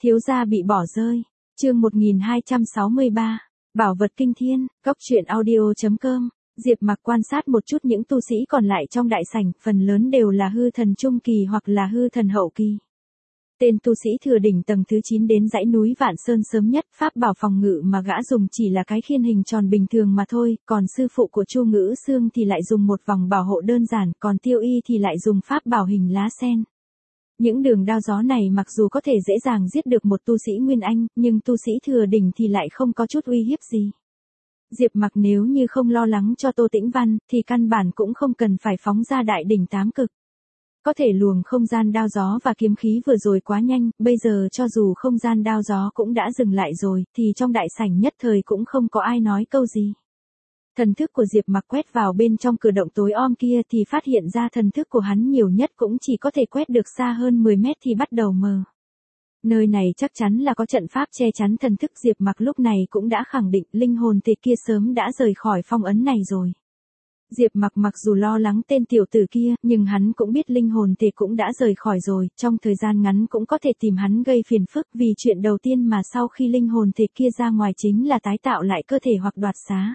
Thiếu gia bị bỏ rơi. Chương 1263. Bảo vật kinh thiên. Góc truyện audio.com. Diệp Mặc quan sát một chút những tu sĩ còn lại trong đại sảnh, phần lớn đều là hư thần trung kỳ hoặc là hư thần hậu kỳ. Tên tu sĩ thừa đỉnh tầng thứ 9 đến dãy núi Vạn Sơn sớm nhất, pháp bảo phòng ngự mà gã dùng chỉ là cái khiên hình tròn bình thường mà thôi, còn sư phụ của Chu Ngữ Xương thì lại dùng một vòng bảo hộ đơn giản, còn Tiêu Y thì lại dùng pháp bảo hình lá sen. Những đường đao gió này mặc dù có thể dễ dàng giết được một tu sĩ Nguyên Anh, nhưng tu sĩ thừa đỉnh thì lại không có chút uy hiếp gì. Diệp Mặc nếu như không lo lắng cho Tô Tĩnh Văn, thì căn bản cũng không cần phải phóng ra đại đỉnh tám cực. Có thể luồng không gian đao gió và kiếm khí vừa rồi quá nhanh, bây giờ cho dù không gian đao gió cũng đã dừng lại rồi, thì trong đại sảnh nhất thời cũng không có ai nói câu gì. Thần thức của Diệp Mặc quét vào bên trong cửa động tối om kia thì phát hiện ra thần thức của hắn nhiều nhất cũng chỉ có thể quét được xa hơn 10 mét thì bắt đầu mờ. Nơi này chắc chắn là có trận pháp che chắn thần thức. Diệp Mặc lúc này cũng đã khẳng định linh hồn thể kia sớm đã rời khỏi phong ấn này rồi. Diệp Mặc mặc dù lo lắng tên tiểu tử kia, nhưng hắn cũng biết linh hồn thể cũng đã rời khỏi rồi, trong thời gian ngắn cũng có thể tìm hắn gây phiền phức, vì chuyện đầu tiên mà sau khi linh hồn thể kia ra ngoài chính là tái tạo lại cơ thể hoặc đoạt xá.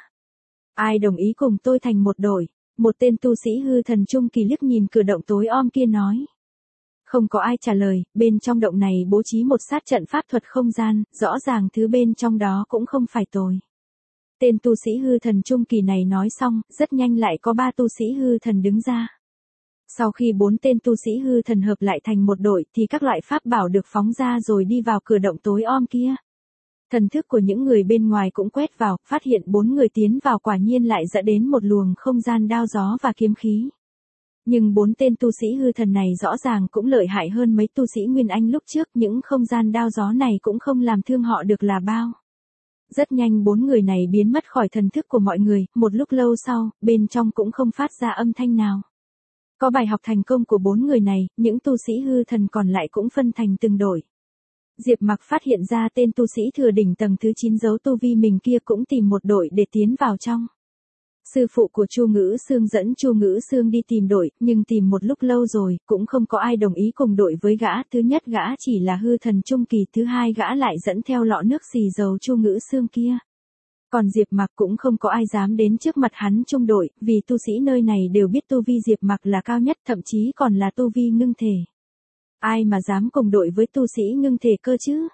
Ai đồng ý cùng tôi thành một đội? Một tên tu sĩ hư thần trung kỳ liếc nhìn cửa động tối om kia nói. Không có ai trả lời, bên trong động này bố trí một sát trận pháp thuật không gian, rõ ràng thứ bên trong đó cũng không phải tồi. Tên tu sĩ hư thần trung kỳ này nói xong, rất nhanh lại có 3 tu sĩ hư thần đứng ra. Sau khi 4 tên tu sĩ hư thần hợp lại thành một đội thì các loại pháp bảo được phóng ra rồi đi vào cửa động tối om kia. Thần thức của những người bên ngoài cũng quét vào, phát hiện 4 người tiến vào quả nhiên lại dẫn đến một luồng không gian đao gió và kiếm khí. Nhưng 4 tên tu sĩ hư thần này rõ ràng cũng lợi hại hơn mấy tu sĩ Nguyên Anh lúc trước, những không gian đao gió này cũng không làm thương họ được là bao. Rất nhanh 4 người này biến mất khỏi thần thức của mọi người, một lúc lâu sau, bên trong cũng không phát ra âm thanh nào. Có bài học thành công của 4 người này, những tu sĩ hư thần còn lại cũng phân thành từng đội. Diệp Mặc phát hiện ra tên tu sĩ thừa đỉnh tầng thứ 9 giấu tu vi mình kia cũng tìm một đội để tiến vào trong. Sư phụ của Chu Ngữ Xương dẫn Chu Ngữ Xương đi tìm đội, nhưng tìm một lúc lâu rồi, cũng không có ai đồng ý cùng đội với gã. Thứ nhất gã chỉ là hư thần trung kỳ, thứ hai gã lại dẫn theo lọ nước xì dầu Chu Ngữ Xương kia. Còn Diệp Mặc cũng không có ai dám đến trước mặt hắn chung đội, vì tu sĩ nơi này đều biết tu vi Diệp Mặc là cao nhất, thậm chí còn là tu vi ngưng thể. Ai mà dám cùng đội với tu sĩ ngưng thể cơ chứ?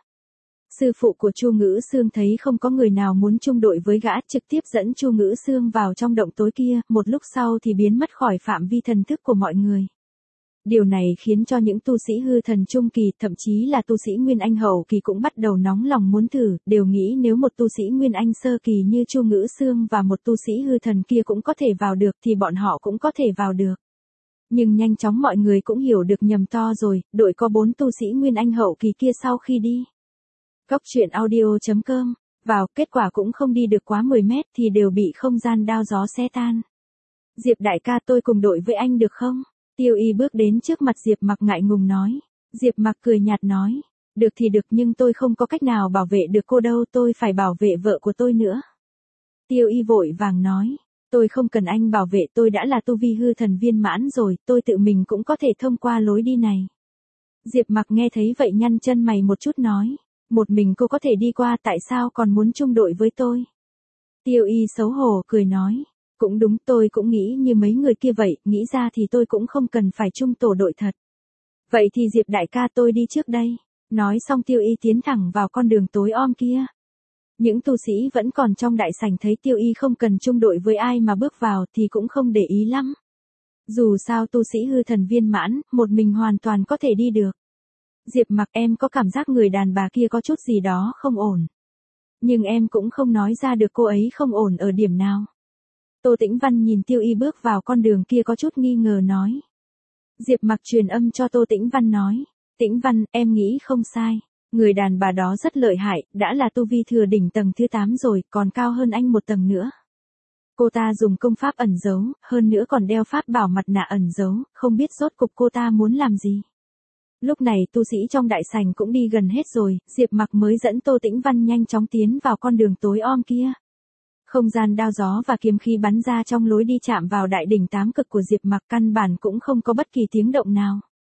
Sư phụ của Chu Ngữ Xương thấy không có người nào muốn chung đội với gã, trực tiếp dẫn Chu Ngữ Xương vào trong động tối kia, một lúc sau thì biến mất khỏi phạm vi thần thức của mọi người. Điều này khiến cho những tu sĩ hư thần trung kỳ, thậm chí là tu sĩ Nguyên Anh hậu kỳ cũng bắt đầu nóng lòng muốn thử, đều nghĩ nếu một tu sĩ Nguyên Anh sơ kỳ như Chu Ngữ Xương và một tu sĩ hư thần kia cũng có thể vào được thì bọn họ cũng có thể vào được. Nhưng nhanh chóng mọi người cũng hiểu được nhầm to rồi, đội có 4 tu sĩ Nguyên Anh hậu kỳ kia sau khi đi Góc truyện audio.com, vào, kết quả cũng không đi được quá 10 mét thì đều bị không gian đao gió xé tan. Diệp đại ca, tôi cùng đội với anh được không? Tiêu Y bước đến trước mặt Diệp Mặc ngại ngùng nói. Diệp Mặc cười nhạt nói. Được thì được, nhưng tôi không có cách nào bảo vệ được cô đâu, tôi phải bảo vệ vợ của tôi nữa. Tiêu Y vội vàng nói. Tôi không cần anh bảo vệ, tôi đã là tu vi hư thần viên mãn rồi, tôi tự mình cũng có thể thông qua lối đi này. Diệp Mặc nghe thấy vậy nhăn chân mày một chút nói. Một mình cô có thể đi qua, tại sao còn muốn chung đội với tôi? Tiêu Y xấu hổ cười nói. Cũng đúng, tôi cũng nghĩ như mấy người kia vậy, nghĩ ra thì tôi cũng không cần phải chung tổ đội thật. Vậy thì Diệp đại ca, tôi đi trước đây. Nói xong Tiêu Y tiến thẳng vào con đường tối om kia. Những tu sĩ vẫn còn trong đại sảnh thấy Tiêu Y không cần chung đội với ai mà bước vào thì cũng không để ý lắm. Dù sao tu sĩ hư thần viên mãn, một mình hoàn toàn có thể đi được. Diệp Mặc, em có cảm giác người đàn bà kia có chút gì đó không ổn. Nhưng em cũng không nói ra được cô ấy không ổn ở điểm nào. Tô Tĩnh Văn nhìn Tiêu Y bước vào con đường kia có chút nghi ngờ nói. Diệp Mặc truyền âm cho Tô Tĩnh Văn nói. Tĩnh Văn, em nghĩ không sai. Người đàn bà đó rất lợi hại, đã là tu vi thừa đỉnh tầng thứ 8 rồi, còn cao hơn anh một tầng nữa. Cô ta dùng công pháp ẩn giấu, hơn nữa còn đeo pháp bảo mặt nạ ẩn giấu, không biết rốt cục cô ta muốn làm gì. Lúc này tu sĩ trong đại sảnh cũng đi gần hết rồi, Diệp Mặc mới dẫn Tô Tĩnh Văn nhanh chóng tiến vào con đường tối om kia. Không gian đao gió và kiếm khí bắn ra trong lối đi chạm vào đại đỉnh tám cực của Diệp Mặc, căn bản cũng không có bất kỳ tiếng động nào.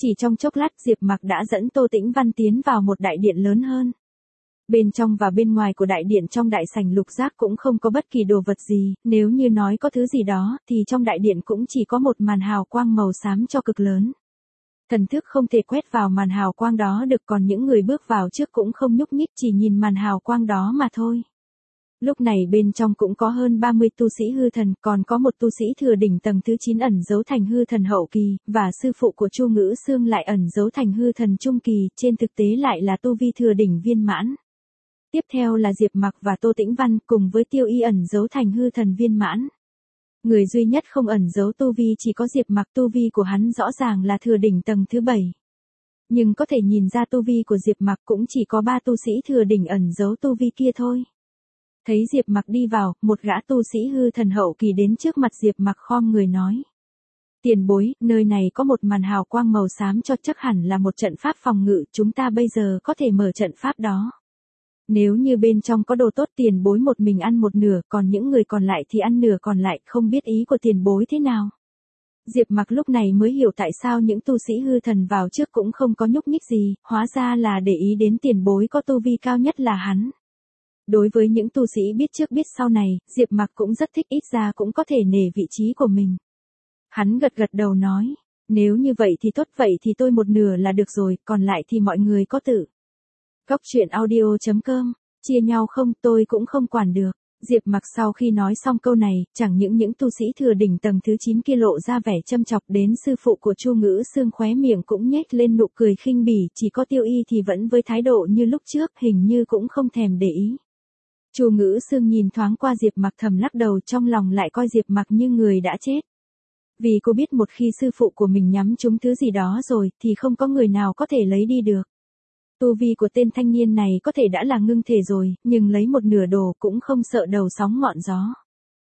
Chỉ trong chốc lát Diệp Mặc đã dẫn Tô Tĩnh Văn tiến vào một đại điện lớn hơn. Bên trong và bên ngoài của đại điện trong đại sảnh lục giác cũng không có bất kỳ đồ vật gì, nếu như nói có thứ gì đó, thì trong đại điện cũng chỉ có một màn hào quang màu xám cho cực lớn. Thần thức không thể quét vào màn hào quang đó được, còn những người bước vào trước cũng không nhúc nhích, chỉ nhìn màn hào quang đó mà thôi. Lúc này bên trong cũng có hơn 30 tu sĩ hư thần, còn có một tu sĩ thừa đỉnh tầng thứ 9 ẩn giấu thành hư thần hậu kỳ, và sư phụ của Chu Ngữ Xương lại ẩn giấu thành hư thần trung kỳ, trên thực tế lại là tu vi thừa đỉnh viên mãn. Tiếp theo là Diệp Mặc và Tô Tĩnh Văn cùng với Tiêu Y ẩn giấu thành hư thần viên mãn. Người duy nhất không ẩn giấu tu vi chỉ có Diệp Mặc, tu vi của hắn rõ ràng là thừa đỉnh tầng thứ 7. Nhưng có thể nhìn ra tu vi của Diệp Mặc cũng chỉ có 3 tu sĩ thừa đỉnh ẩn giấu tu vi kia thôi. Thấy Diệp Mặc đi vào, một gã tu sĩ hư thần hậu kỳ đến trước mặt Diệp Mặc khom người nói. Tiền bối, nơi này có một màn hào quang màu xám cho, chắc hẳn là một trận pháp phòng ngự, chúng ta bây giờ có thể mở trận pháp đó. Nếu như bên trong có đồ tốt tiền bối một mình ăn một nửa, còn những người còn lại thì ăn nửa còn lại, không biết ý của tiền bối thế nào. Diệp Mặc lúc này mới hiểu tại sao những tu sĩ hư thần vào trước cũng không có nhúc nhích gì, hóa ra là để ý đến tiền bối có tu vi cao nhất là hắn. Đối với những tu sĩ biết trước biết sau này, Diệp Mặc cũng rất thích, ít ra cũng có thể nể vị trí của mình. Hắn gật gật đầu nói, nếu như vậy thì tốt, vậy thì tôi một nửa là được rồi, còn lại thì mọi người có tự. Cóc truyện audio.com, chia nhau không, tôi cũng không quản được. Diệp Mặc sau khi nói xong câu này, chẳng những tu sĩ thừa đỉnh tầng thứ 9 kia lộ ra vẻ châm chọc, đến sư phụ của Chu Ngữ Xương khóe miệng cũng nhếch lên nụ cười khinh bỉ, chỉ có Tiêu Y thì vẫn với thái độ như lúc trước, hình như cũng không thèm để ý. Chu Ngữ Xương nhìn thoáng qua Diệp Mặc thầm lắc đầu, trong lòng lại coi Diệp Mặc như người đã chết. Vì cô biết một khi sư phụ của mình nhắm trúng thứ gì đó rồi, thì không có người nào có thể lấy đi được. Tu vi của tên thanh niên này có thể đã là ngưng thể rồi, nhưng lấy một nửa đồ cũng không sợ đầu sóng ngọn gió.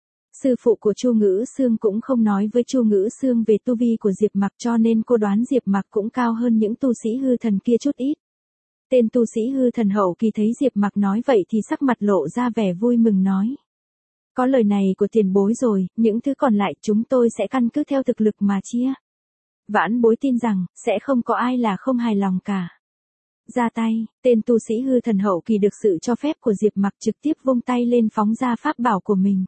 Sư phụ của Chu Ngữ Xương cũng không nói với Chu Ngữ Xương về tu vi của Diệp Mặc, cho nên cô đoán Diệp Mặc cũng cao hơn những tu sĩ hư thần kia chút ít. Tên tu sĩ hư thần hậu kỳ thấy Diệp Mặc nói vậy thì sắc mặt lộ ra vẻ vui mừng nói. Có lời này của tiền bối rồi, những thứ còn lại chúng tôi sẽ căn cứ theo thực lực mà chia. Vãn bối tin rằng, sẽ không có ai là không hài lòng cả. Ra tay, tên tu sĩ hư thần hậu kỳ được sự cho phép của Diệp Mặc trực tiếp vung tay lên phóng ra pháp bảo của mình.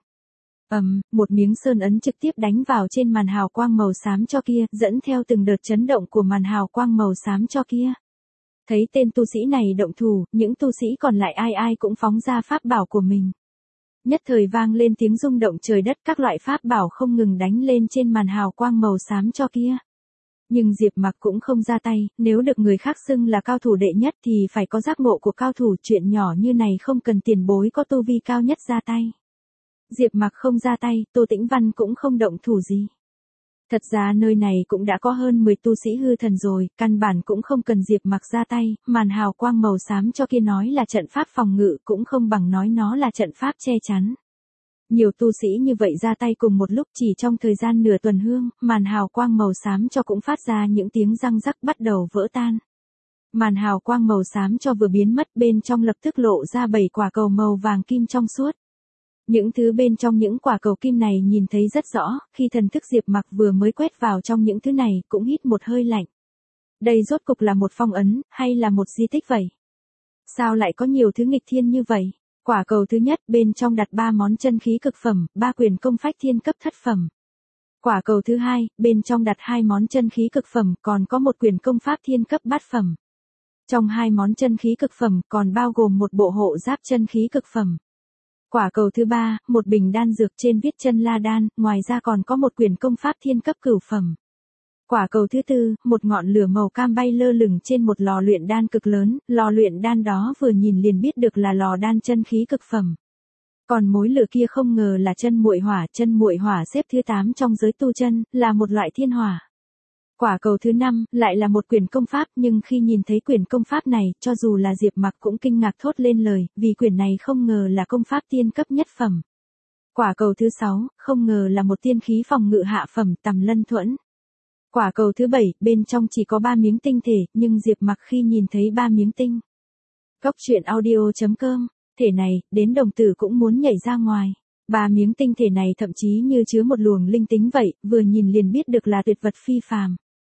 Một miếng sơn ấn trực tiếp đánh vào trên màn hào quang màu xám cho kia, dẫn theo từng đợt chấn động của màn hào quang màu xám cho kia. Thấy tên tu sĩ này động thủ, những tu sĩ còn lại ai cũng phóng ra pháp bảo của mình. Nhất thời vang lên tiếng rung động trời đất, các loại pháp bảo không ngừng đánh lên trên màn hào quang màu xám cho kia. Nhưng Diệp Mặc cũng không ra tay, nếu được người khác xưng là cao thủ đệ nhất thì phải có giác ngộ của cao thủ, chuyện nhỏ như này không cần tiền bối có tu vi cao nhất ra tay. Diệp Mặc không ra tay, Tô Tĩnh Văn cũng không động thủ gì. Thật ra nơi này cũng đã có hơn 10 tu sĩ hư thần rồi, căn bản cũng không cần Diệp Mặc ra tay, màn hào quang màu xám cho kia nói là trận pháp phòng ngự cũng không bằng nói nó là trận pháp che chắn. Nhiều tu sĩ như vậy ra tay cùng một lúc, chỉ trong thời gian nửa tuần hương, màn hào quang màu xám cho cũng phát ra những tiếng răng rắc bắt đầu vỡ tan. Màn hào quang màu xám cho vừa biến mất, bên trong lập tức lộ ra 7 quả cầu màu vàng kim trong suốt. Những thứ bên trong những quả cầu kim này nhìn thấy rất rõ, khi thần thức Diệp Mặc vừa mới quét vào trong những thứ này, cũng hít một hơi lạnh. Đây rốt cục là một phong ấn, hay là một di tích vậy? Sao lại có nhiều thứ nghịch thiên như vậy? Quả cầu thứ nhất, bên trong đặt 3 món chân khí cực phẩm, 3 quyền công phách thiên cấp thất phẩm. Quả cầu thứ hai, bên trong đặt 2 món chân khí cực phẩm, còn có một quyền công pháp thiên cấp bát phẩm. Trong 2 món chân khí cực phẩm, còn bao gồm một bộ hộ giáp chân khí cực phẩm. Quả cầu thứ ba, một bình đan dược trên viết chân la đan, ngoài ra còn có một quyền công pháp thiên cấp cửu phẩm. Quả cầu thứ tư, một ngọn lửa màu cam bay lơ lửng trên một lò luyện đan cực lớn, lò luyện đan đó vừa nhìn liền biết được là lò đan chân khí cực phẩm. Còn mối lửa kia không ngờ là chân muội hỏa xếp thứ 8 trong giới tu chân, là một loại thiên hỏa. Quả cầu thứ 5, lại là một quyển công pháp, nhưng khi nhìn thấy quyển công pháp này, cho dù là Diệp Mặc cũng kinh ngạc thốt lên lời, vì quyển này không ngờ là công pháp tiên cấp nhất phẩm. Quả cầu thứ 6, không ngờ là một tiên khí phòng ngự hạ phẩm, Tầm Lân Thuẫn. Quả cầu thứ 7, bên trong chỉ có 3 miếng tinh thể, nhưng Diệp Mặc khi nhìn thấy 3 miếng tinh. Cóc truyện audio.com, thể này, đến đồng tử cũng muốn nhảy ra ngoài. 3 miếng tinh thể này thậm chí như chứa một luồng linh tính vậy, vừa nhìn liền biết được là tuyệt vật phi phàm.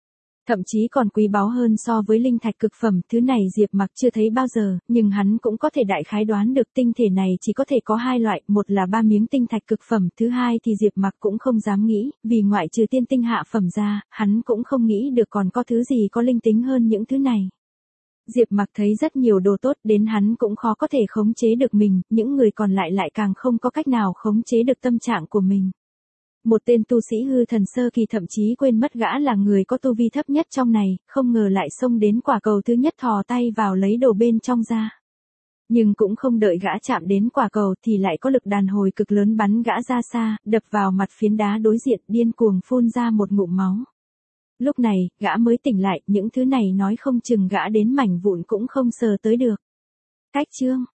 Thậm chí còn quý báu hơn so với linh thạch cực phẩm, thứ này Diệp Mặc chưa thấy bao giờ, nhưng hắn cũng có thể đại khái đoán được tinh thể này chỉ có thể có hai loại, một là 3 miếng tinh thạch cực phẩm, thứ hai thì Diệp Mặc cũng không dám nghĩ, vì ngoại trừ tiên tinh hạ phẩm ra, hắn cũng không nghĩ được còn có thứ gì có linh tính hơn những thứ này. Diệp Mặc thấy rất nhiều đồ tốt đến hắn cũng khó có thể khống chế được mình, những người còn lại lại càng không có cách nào khống chế được tâm trạng của mình. Một tên tu sĩ hư thần sơ kỳ thậm chí quên mất gã là người có tu vi thấp nhất trong này, không ngờ lại xông đến quả cầu thứ nhất thò tay vào lấy đồ bên trong ra. Nhưng cũng không đợi gã chạm đến quả cầu thì lại có lực đàn hồi cực lớn bắn gã ra xa, đập vào mặt phiến đá đối diện, điên cuồng phun ra một ngụm máu. Lúc này, gã mới tỉnh lại, những thứ này nói không chừng gã đến mảnh vụn cũng không sờ tới được. Cách chương